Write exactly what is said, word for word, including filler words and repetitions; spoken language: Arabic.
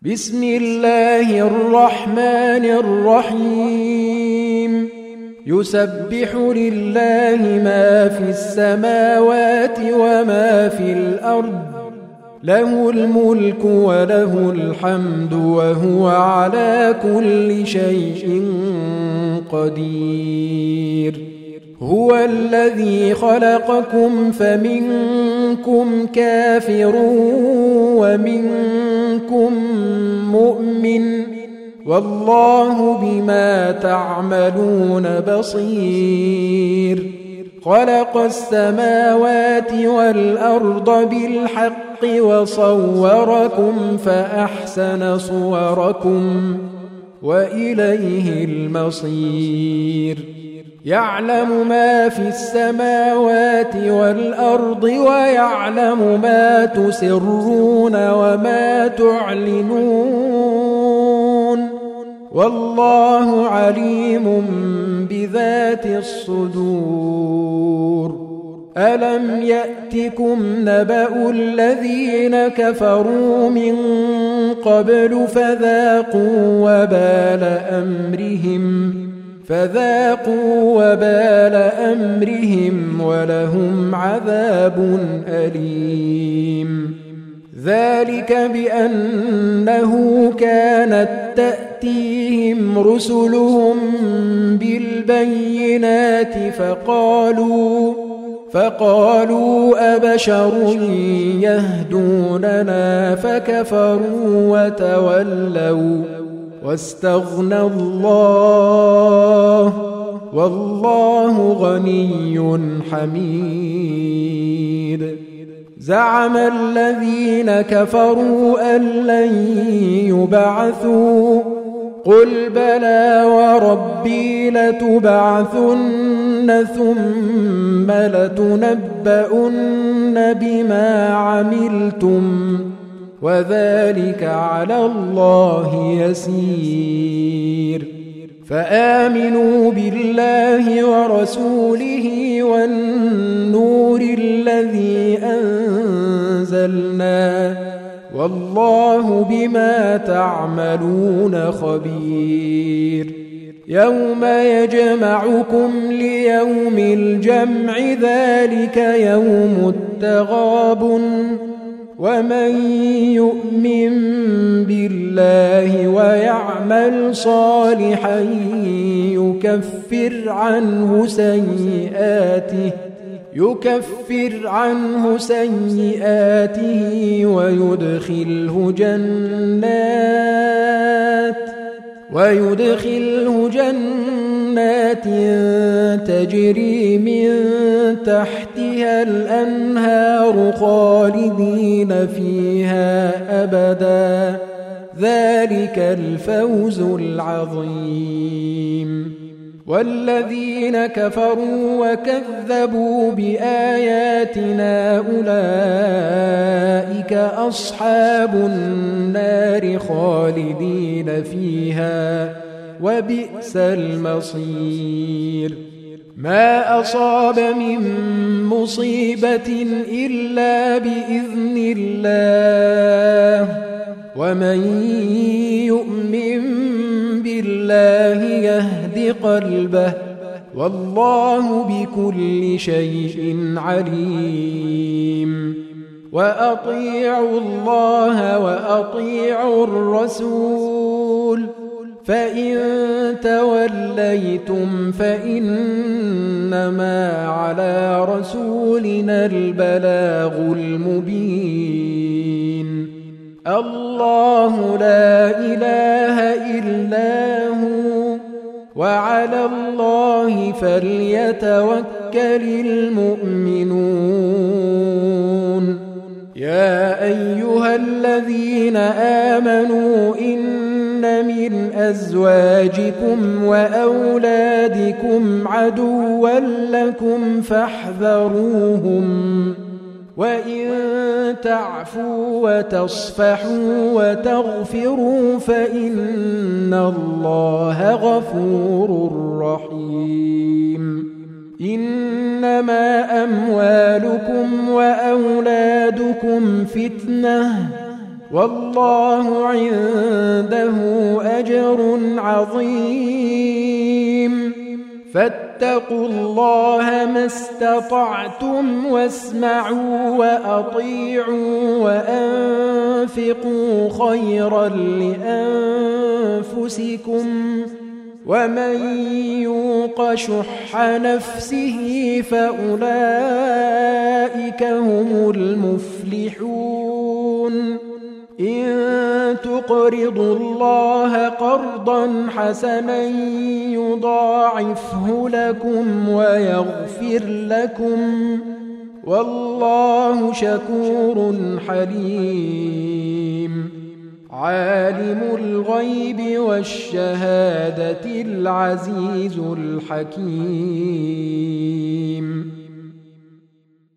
بسم الله الرحمن الرحيم يسبح لله ما في السماوات وما في الأرض له الملك وله الحمد وهو على كل شيء قدير هو الذي خلقكم فمنكم كافر ومنكم مؤمن والله بما تعملون بصير خلق السماوات والأرض بالحق وصوركم فأحسن صوركم وإليه المصير يعلم ما في السماوات والأرض ويعلم ما تسرون وما تعلنون والله عليم بذات الصدور ألم يأتكم نبأ الذين كفروا من قبل فذاقوا وبال أمرهم فذاقوا وبال أمرهم ولهم عذاب أليم ذلك بأنه كانت تأتيهم رسلهم بالبينات فقالوا فقالوا أبشر يهدوننا فكفروا وتولوا واستغنى الله والله غني حميد زعم الذين كفروا أن لن يبعثوا قل بلى وربي لتبعثن ثم لتنبؤن بما عملتم وذلك على الله يسير فآمنوا بالله ورسوله والنور الذي أنزلنا والله بما تعملون خبير يوم يجمعكم ليوم الجمع ذلك يوم التغابن ومن يؤمن بالله ويعمل صالحا يكفر عنه سيئاته يكفر عنه سيئاته ويدخله جنات ويدخله جنات تجري من تحتها الأنهار خالدين فيها أبدا ذلك الفوز العظيم والذين كفروا وكذبوا بآياتنا أولئك أصحاب النار خالدين فيها وبئس المصير ما أصاب من مصيبة إلا بإذن الله ومن يؤمن بالله يهد قلبه والله بكل شيء عليم وأطيعوا الله وأطيعوا الرسول فإن توليتم فإنما على رسولنا البلاغ المبين الله لا إله إلا هو وعلى الله فليتوكل المؤمنون يا أيها الذين آمنوا إن من أزواجكم وأولادكم عدوا لكم فاحذروهم وإن تعفوا وتصفحوا وتغفروا فإن الله غفور رحيم إنما أموالكم وأولادكم فتنة والله عنده أجر عظيم فاتقوا الله ما استطعتم واسمعوا وأطيعوا وأنفقوا خيرا لأنفسكم ومن يوق شح نفسه فأولئك هم المفلحون إن تقرضوا الله قرضا حسنا يضاعفه لكم ويغفر لكم والله شكور حليم عالم الغيب والشهادة العزيز الحكيم